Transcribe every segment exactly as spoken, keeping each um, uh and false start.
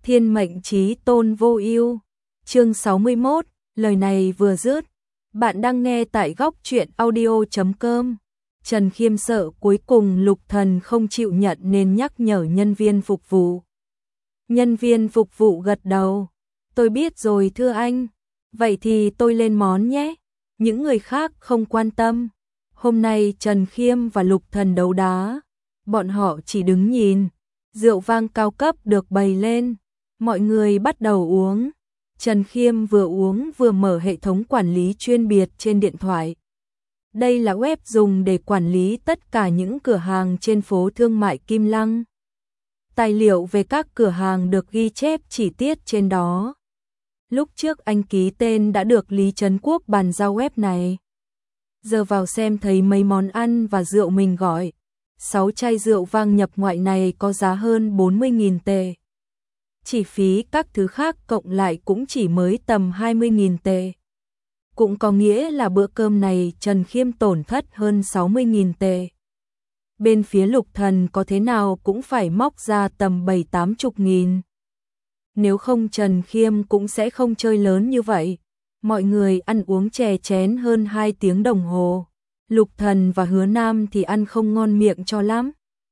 Thiên mệnh chí tôn vô ưu. Chương sáu mươi mốt, lời này vừa dứt, bạn đang nghe tại góc truyện audio chấm com. Trần Khiêm sợ cuối cùng Lục Thần không chịu nhận nên nhắc nhở nhân viên phục vụ. Nhân viên phục vụ gật đầu. Tôi biết rồi thưa anh. Vậy thì tôi lên món nhé. Những người khác không quan tâm. Hôm nay Trần Khiêm và Lục Thần đấu đá. Bọn họ chỉ đứng nhìn. Rượu vang cao cấp được bày lên. Mọi người bắt đầu uống. Trần Khiêm vừa uống vừa mở hệ thống quản lý chuyên biệt trên điện thoại. Đây là web dùng để quản lý tất cả những cửa hàng trên phố thương mại Kim Lăng. Tài liệu về các cửa hàng được ghi chép chi tiết trên đó. Lúc trước anh ký tên đã được Lý Trấn Quốc bàn giao web này. Giờ vào xem thấy mấy món ăn và rượu mình gọi. sáu chai rượu vang nhập ngoại này có giá hơn bốn mươi nghìn tệ. Chi phí các thứ khác cộng lại cũng chỉ mới tầm hai mươi nghìn tệ. Cũng có nghĩa là bữa cơm này Trần Khiêm tổn thất hơn sáu mươi nghìn tệ. Bên phía Lục Thần có thế nào cũng phải móc ra tầm bảy tám chục nghìn. Nếu không Trần Khiêm cũng sẽ không chơi lớn như vậy. Mọi người ăn uống chè chén hơn hai tiếng đồng hồ. Lục Thần và Hứa Nam thì ăn không ngon miệng cho lắm.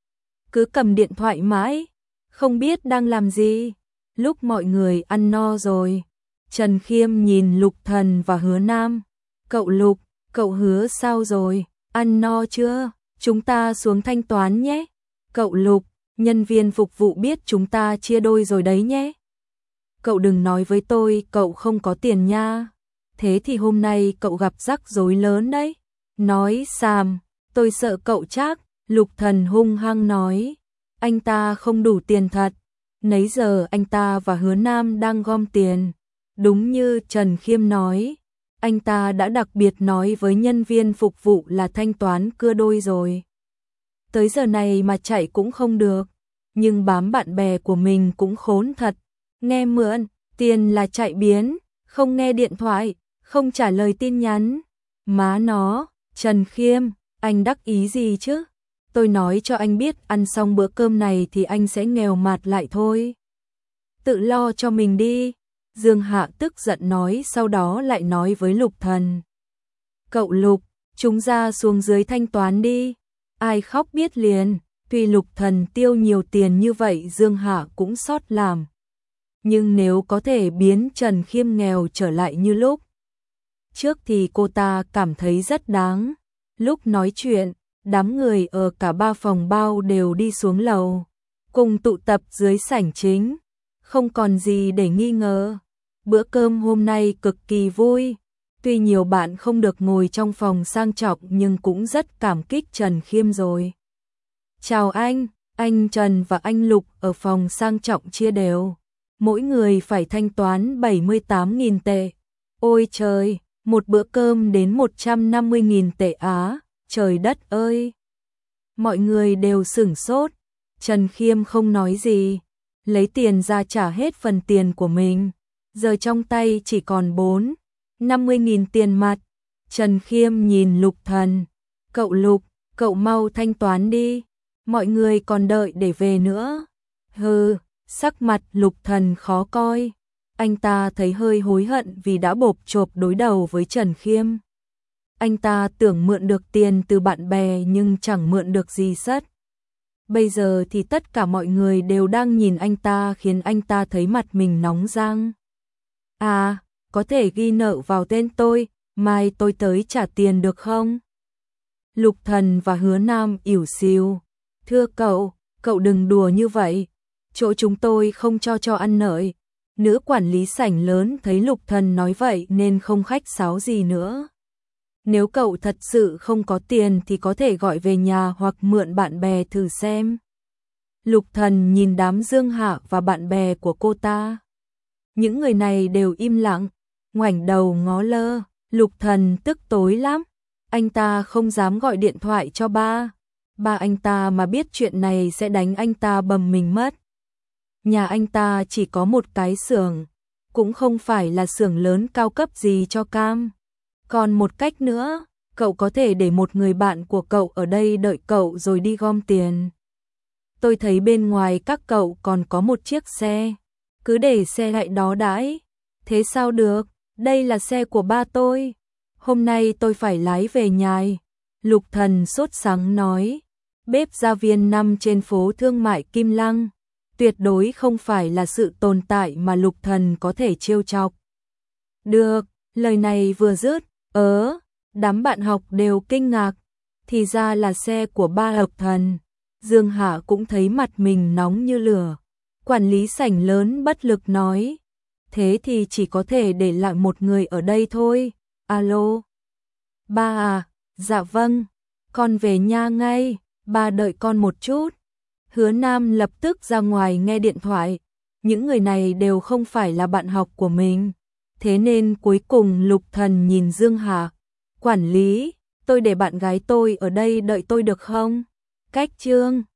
Cứ cầm điện thoại mãi, không biết đang làm gì. Lúc mọi người ăn no rồi, Trần Khiêm nhìn Lục Thần và Hứa Nam. Cậu Lục, cậu Hứa sao rồi, ăn no chưa? Chúng ta xuống thanh toán nhé. Cậu Lục, nhân viên phục vụ biết chúng ta chia đôi rồi đấy nhé. Cậu đừng nói với tôi cậu không có tiền nha. Thế thì hôm nay cậu gặp rắc rối lớn đấy. Nói xàm, tôi sợ cậu chắc. Lục Thần hung hăng nói. Anh ta không đủ tiền thật. Nấy giờ anh ta và Hứa Nam đang gom tiền. Đúng như Trần Khiêm nói. Anh ta đã đặc biệt nói với nhân viên phục vụ là thanh toán cưa đôi rồi. Tới giờ này mà chạy cũng không được. Nhưng bám bạn bè của mình cũng khốn thật. Nghe mượn, tiền là chạy biến. Không nghe điện thoại, không trả lời tin nhắn. Má nó, Trần Khiêm, anh đắc ý gì chứ? Tôi nói cho anh biết ăn xong bữa cơm này thì anh sẽ nghèo mạt lại thôi. Tự lo cho mình đi. Dương Hạ tức giận nói, sau đó lại nói với Lục Thần. Cậu Lục, chúng ra xuống dưới thanh toán đi. Ai khóc biết liền. Tuy Lục Thần tiêu nhiều tiền như vậy Dương Hạ cũng xót làm. Nhưng nếu có thể biến Trần Khiêm nghèo trở lại như lúc trước thì cô ta cảm thấy rất đáng. Lúc nói chuyện, đám người ở cả ba phòng bao đều đi xuống lầu, cùng tụ tập dưới sảnh chính. Không còn gì để nghi ngờ. Bữa cơm hôm nay cực kỳ vui. Tuy nhiều bạn không được ngồi trong phòng sang trọng nhưng cũng rất cảm kích Trần Khiêm rồi. Chào anh, anh Trần và anh Lục ở phòng sang trọng chia đều. Mỗi người phải thanh toán bảy mươi tám nghìn tệ. Ôi trời, một bữa cơm đến một trăm năm mươi nghìn tệ á, trời đất ơi. Mọi người đều sửng sốt. Trần Khiêm không nói gì, lấy tiền ra trả hết phần tiền của mình. Giờ trong tay chỉ còn bốn, năm mươi nghìn tiền mặt. Trần Khiêm nhìn Lục Thần. Cậu Lục, cậu mau thanh toán đi. Mọi người còn đợi để về nữa. Hừ, sắc mặt Lục Thần khó coi. Anh ta thấy hơi hối hận vì đã bộp chộp đối đầu với Trần Khiêm. Anh ta tưởng mượn được tiền từ bạn bè nhưng chẳng mượn được gì sất. Bây giờ thì tất cả mọi người đều đang nhìn anh ta khiến anh ta thấy mặt mình nóng rang. À, có thể ghi nợ vào tên tôi, mai tôi tới trả tiền được không? Lục Thần và Hứa Nam ỉu xìu. Thưa cậu, cậu đừng đùa như vậy. Chỗ chúng tôi không cho cho ăn nợ. Nữ quản lý sảnh lớn thấy Lục Thần nói vậy nên không khách sáo gì nữa. Nếu cậu thật sự không có tiền thì có thể gọi về nhà hoặc mượn bạn bè thử xem. Lục Thần nhìn đám Dương Hạ và bạn bè của cô ta. Những người này đều im lặng, ngoảnh đầu ngó lơ. Lục Thần tức tối lắm. Anh ta không dám gọi điện thoại cho ba. Ba anh ta mà biết chuyện này sẽ đánh anh ta bầm mình mất. Nhà anh ta chỉ có một cái xưởng, cũng không phải là xưởng lớn cao cấp gì cho cam. Còn một cách nữa, cậu có thể để một người bạn của cậu ở đây đợi cậu rồi đi gom tiền. Tôi thấy bên ngoài các cậu còn có một chiếc xe. cứ để xe lại đó đãi. Thế sao được, đây là xe của ba tôi. Hôm nay tôi phải lái về nhà. Lục Thần sốt sắng nói. Bếp gia viên nằm trên phố thương mại Kim Lăng. Tuyệt đối không phải là sự tồn tại mà Lục Thần có thể trêu chọc. Được, lời này vừa dứt, ớ, đám bạn học đều kinh ngạc. Thì ra là xe của ba Lục Thần. Dương Hạ cũng thấy mặt mình nóng như lửa. Quản lý sảnh lớn bất lực nói. Thế thì chỉ có thể để lại một người ở đây thôi. Alo? Ba à? Dạ vâng. Con về nhà ngay. Ba đợi con một chút. Hứa Nam lập tức ra ngoài nghe điện thoại. Những người này đều không phải là bạn học của mình. Thế nên cuối cùng Lục Thần nhìn Dương Hạ. Quản lý, tôi để bạn gái tôi ở đây đợi tôi được không? Cách trương.